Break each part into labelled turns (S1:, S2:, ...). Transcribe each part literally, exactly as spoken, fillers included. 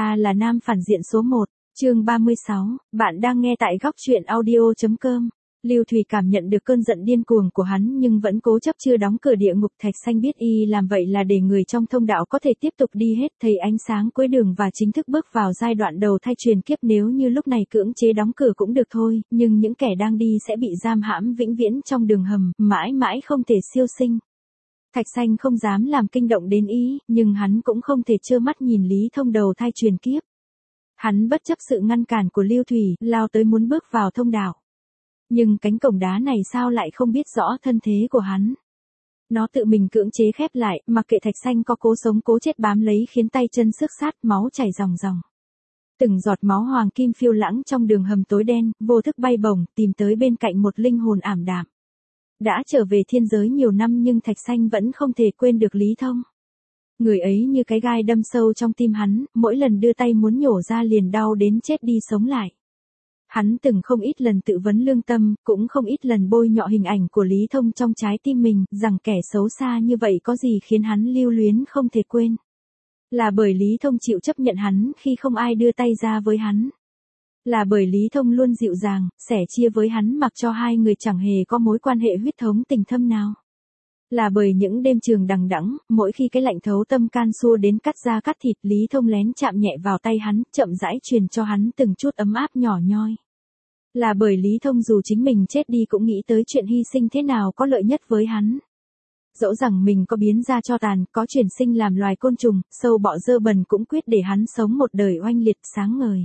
S1: ta là nam phản diện số một, chương ba mươi sáu, bạn đang nghe tại góc truyện audio chấm com. Lưu Thủy cảm nhận được cơn giận điên cuồng của hắn nhưng vẫn cố chấp chưa đóng cửa địa ngục. Thạch Xanh biết y làm vậy là để người trong thông đạo có thể tiếp tục đi hết, thấy ánh sáng cuối đường và chính thức bước vào giai đoạn đầu thai truyền kiếp. Nếu như lúc này cưỡng chế đóng cửa cũng được thôi, nhưng những kẻ đang đi sẽ bị giam hãm vĩnh viễn trong đường hầm, mãi mãi không thể siêu sinh. Thạch Xanh không dám làm kinh động đến ý, nhưng hắn cũng không thể trơ mắt nhìn Lý Thông đầu thai truyền kiếp. Hắn bất chấp sự ngăn cản của Lưu Thủy, lao tới muốn bước vào thông đạo. Nhưng cánh cổng đá này sao lại không biết rõ thân thế của hắn. Nó tự mình cưỡng chế khép lại, mặc kệ Thạch Xanh có cố sống cố chết bám lấy khiến tay chân xước sát, máu chảy ròng ròng. Từng giọt máu hoàng kim phiêu lãng trong đường hầm tối đen, vô thức bay bổng, tìm tới bên cạnh một linh hồn ảm đạm. Đã trở về thiên giới nhiều năm nhưng Thạch Xanh vẫn không thể quên được Lý Thông. Người ấy như cái gai đâm sâu trong tim hắn, mỗi lần đưa tay muốn nhổ ra liền đau đến chết đi sống lại. Hắn từng không ít lần tự vấn lương tâm, cũng không ít lần bôi nhọ hình ảnh của Lý Thông trong trái tim mình, rằng kẻ xấu xa như vậy có gì khiến hắn lưu luyến không thể quên. Là bởi Lý Thông chịu chấp nhận hắn khi không ai đưa tay ra với hắn. Là bởi Lý Thông luôn dịu dàng, sẻ chia với hắn mặc cho hai người chẳng hề có mối quan hệ huyết thống tình thâm nào. Là bởi những đêm trường đằng đẵng, mỗi khi cái lạnh thấu tâm can xua đến cắt da cắt thịt, Lý Thông lén chạm nhẹ vào tay hắn, chậm rãi truyền cho hắn từng chút ấm áp nhỏ nhoi. Là bởi Lý Thông dù chính mình chết đi cũng nghĩ tới chuyện hy sinh thế nào có lợi nhất với hắn. Dẫu rằng mình có biến ra tro tàn, có chuyển sinh làm loài côn trùng, sâu bọ dơ bẩn cũng quyết để hắn sống một đời oanh liệt sáng ngời.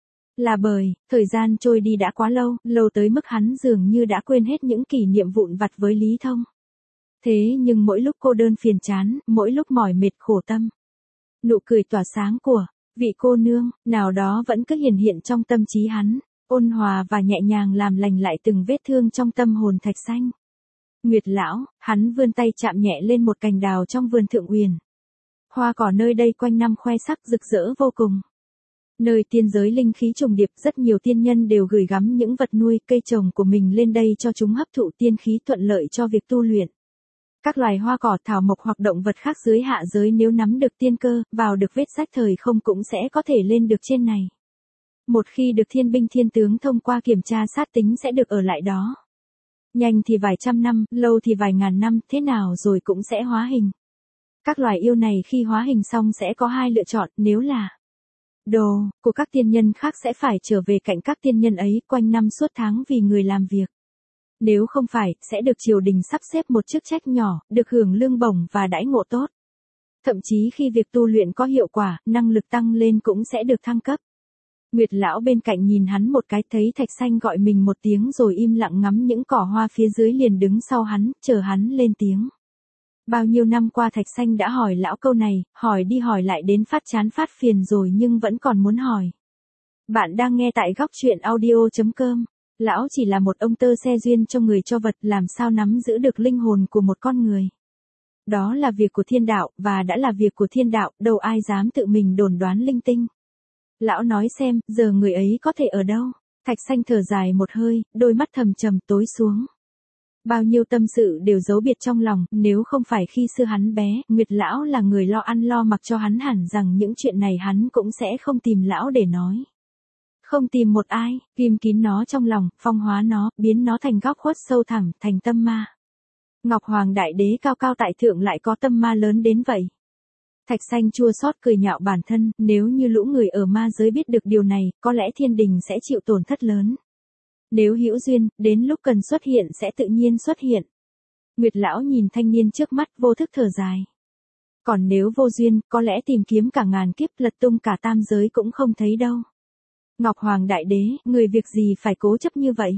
S1: Là bởi, thời gian trôi đi đã quá lâu, lâu tới mức hắn dường như đã quên hết những kỷ niệm vụn vặt với Lý Thông. Thế nhưng mỗi lúc cô đơn phiền chán, mỗi lúc mỏi mệt khổ tâm, nụ cười tỏa sáng của vị cô nương nào đó vẫn cứ hiển hiện trong tâm trí hắn, ôn hòa và nhẹ nhàng làm lành lại từng vết thương trong tâm hồn Thạch Xanh. Nguyệt lão, hắn vươn tay chạm nhẹ lên một cành đào trong vườn Thượng Uyển. Hoa cỏ nơi đây quanh năm khoe sắc rực rỡ vô cùng. Nơi tiên giới linh khí trùng điệp, rất nhiều tiên nhân đều gửi gắm những vật nuôi, cây trồng của mình lên đây cho chúng hấp thụ tiên khí thuận lợi cho việc tu luyện. Các loài hoa cỏ thảo mộc hoặc động vật khác dưới hạ giới nếu nắm được tiên cơ, vào được vết rách thời không cũng sẽ có thể lên được trên này. Một khi được thiên binh thiên tướng thông qua kiểm tra sát tính sẽ được ở lại đó. Nhanh thì vài trăm năm, lâu thì vài ngàn năm, thế nào rồi cũng sẽ hóa hình. Các loài yêu này khi hóa hình xong sẽ có hai lựa chọn, nếu là đồ của các tiên nhân khác sẽ phải trở về cạnh các tiên nhân ấy quanh năm suốt tháng vì người làm việc. Nếu không phải, sẽ được triều đình sắp xếp một chức trách nhỏ, được hưởng lương bổng và đãi ngộ tốt. Thậm chí khi việc tu luyện có hiệu quả, năng lực tăng lên cũng sẽ được thăng cấp. Nguyệt lão bên cạnh nhìn hắn một cái, thấy Thạch Xanh gọi mình một tiếng rồi im lặng ngắm những cỏ hoa phía dưới liền đứng sau hắn, chờ hắn lên tiếng. Bao nhiêu năm qua Thạch Xanh đã hỏi lão câu này, hỏi đi hỏi lại đến phát chán phát phiền rồi nhưng vẫn còn muốn hỏi. Bạn đang nghe tại góc truyện audio chấm com. Lão chỉ là một ông tơ xe duyên cho người cho vật, làm sao nắm giữ được linh hồn của một con người. Đó là việc của thiên đạo, và đã là việc của thiên đạo, đâu ai dám tự mình đồn đoán linh tinh. Lão nói xem, giờ người ấy có thể ở đâu? Thạch Xanh thở dài một hơi, đôi mắt thầm trầm tối xuống. Bao nhiêu tâm sự đều giấu biệt trong lòng, nếu không phải khi xưa hắn bé, Nguyệt lão là người lo ăn lo mặc cho hắn, hẳn rằng những chuyện này hắn cũng sẽ không tìm lão để nói. Không tìm một ai, ghim kín nó trong lòng, phong hóa nó, biến nó thành góc khuất sâu thẳm, thành tâm ma. Ngọc Hoàng Đại Đế cao cao tại thượng lại có tâm ma lớn đến vậy. Thạch Xanh chua xót cười nhạo bản thân, nếu như lũ người ở ma giới biết được điều này, có lẽ thiên đình sẽ chịu tổn thất lớn. Nếu hữu duyên, đến lúc cần xuất hiện sẽ tự nhiên xuất hiện. Nguyệt lão nhìn thanh niên trước mắt vô thức thở dài. Còn nếu vô duyên, có lẽ tìm kiếm cả ngàn kiếp lật tung cả tam giới cũng không thấy đâu. Ngọc Hoàng Đại Đế, người việc gì phải cố chấp như vậy?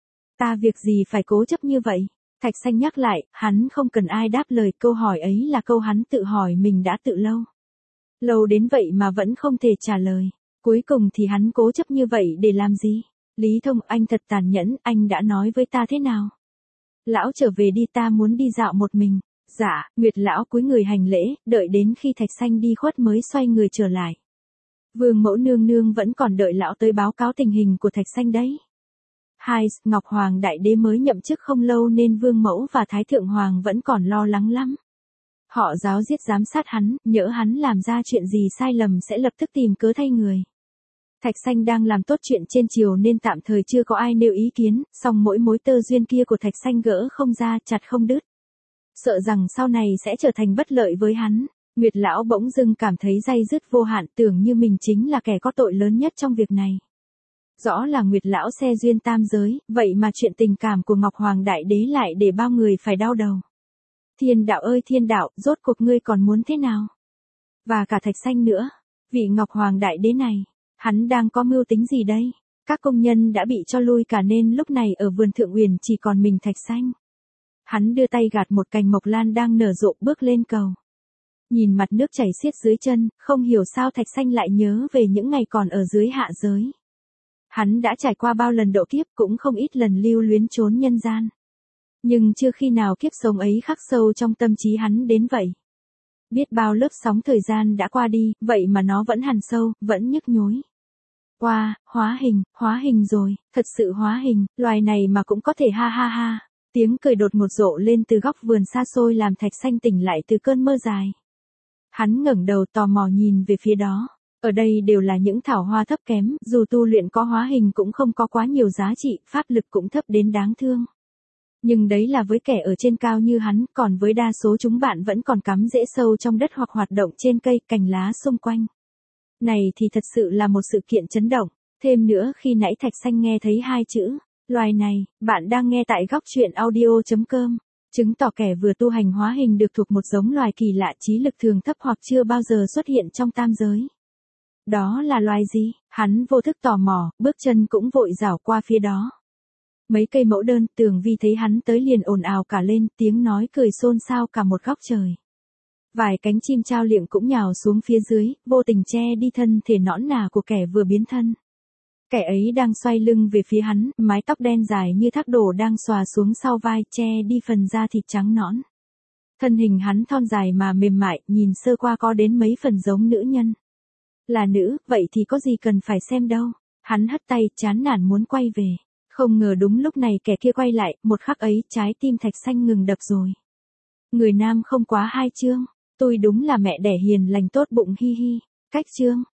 S1: Ta việc gì phải cố chấp như vậy? Thạch Xanh nhắc lại, hắn không cần ai đáp lời, câu hỏi ấy là câu hắn tự hỏi mình đã tự lâu. Lâu đến vậy mà vẫn không thể trả lời. Cuối cùng thì hắn cố chấp như vậy để làm gì? Lý Thông, anh thật tàn nhẫn, anh đã nói với ta thế nào? Lão trở về đi, ta muốn đi dạo một mình. Dạ, Nguyệt lão cúi người hành lễ, đợi đến khi Thạch Xanh đi khuất mới xoay người trở lại. Vương mẫu nương nương vẫn còn đợi lão tới báo cáo tình hình của Thạch Xanh đấy. Hai, Ngọc Hoàng Đại Đế mới nhậm chức không lâu nên Vương mẫu và Thái Thượng Hoàng vẫn còn lo lắng lắm. Họ giáo giết giám sát hắn, nhỡ hắn làm ra chuyện gì sai lầm sẽ lập tức tìm cớ thay người. Thạch Sanh đang làm tốt chuyện trên triều nên tạm thời chưa có ai nêu ý kiến, song mỗi mối tơ duyên kia của Thạch Sanh gỡ không ra, chặt không đứt. Sợ rằng sau này sẽ trở thành bất lợi với hắn, Nguyệt lão bỗng dưng cảm thấy day dứt vô hạn, tưởng như mình chính là kẻ có tội lớn nhất trong việc này. Rõ là Nguyệt lão xe duyên tam giới, vậy mà chuyện tình cảm của Ngọc Hoàng Đại Đế lại để bao người phải đau đầu. Thiên đạo ơi thiên đạo, rốt cuộc ngươi còn muốn thế nào? Và cả Thạch Sanh nữa, vị Ngọc Hoàng Đại Đế này, hắn đang có mưu tính gì đây? Các công nhân đã bị cho lui cả nên lúc này ở vườn Thượng Uyển chỉ còn mình Thạch Sanh. Hắn đưa tay gạt một cành mộc lan đang nở rộ bước lên cầu. Nhìn mặt nước chảy xiết dưới chân, không hiểu sao Thạch Sanh lại nhớ về những ngày còn ở dưới hạ giới. Hắn đã trải qua bao lần độ kiếp, cũng không ít lần lưu luyến trốn nhân gian. Nhưng chưa khi nào kiếp sống ấy khắc sâu trong tâm trí hắn đến vậy. Biết bao lớp sóng thời gian đã qua đi, vậy mà nó vẫn hằn sâu, vẫn nhức nhối. Wow, hóa hình, hóa hình rồi, thật sự hóa hình, loài này mà cũng có thể ha ha ha. Tiếng cười đột ngột rộ lên từ góc vườn xa xôi làm Thạch Sanh tỉnh lại từ cơn mơ dài. Hắn ngẩng đầu tò mò nhìn về phía đó. Ở đây đều là những thảo hoa thấp kém, dù tu luyện có hóa hình cũng không có quá nhiều giá trị, pháp lực cũng thấp đến đáng thương. Nhưng đấy là với kẻ ở trên cao như hắn, còn với đa số chúng bạn vẫn còn cắm rễ sâu trong đất hoặc hoạt động trên cây, cành lá xung quanh. Này thì thật sự là một sự kiện chấn động. Thêm nữa khi nãy Thạch Sanh nghe thấy hai chữ, loài này, bạn đang nghe tại góc truyện audio chấm com. Chứng tỏ kẻ vừa tu hành hóa hình được thuộc một giống loài kỳ lạ, trí lực thường thấp hoặc chưa bao giờ xuất hiện trong tam giới. Đó là loài gì? Hắn vô thức tò mò, bước chân cũng vội rảo qua phía đó. Mấy cây mẫu đơn, Tường Vi thấy hắn tới liền ồn ào cả lên, tiếng nói cười xôn xao cả một góc trời. Vài cánh chim trao liệng cũng nhào xuống phía dưới, vô tình che đi thân thể nõn nà của kẻ vừa biến thân. Kẻ ấy đang xoay lưng về phía hắn, mái tóc đen dài như thác đổ đang xòa xuống sau vai, che đi phần da thịt trắng nõn. Thân hình hắn thon dài mà mềm mại, nhìn sơ qua có đến mấy phần giống nữ nhân. Là nữ, vậy thì có gì cần phải xem đâu. Hắn hất tay, chán nản muốn quay về. Không ngờ đúng lúc này kẻ kia quay lại, một khắc ấy trái tim Thạch Sanh ngừng đập rồi. Người nam không quá hai chương, tôi đúng là mẹ đẻ hiền lành tốt bụng hi hi. Cách chương,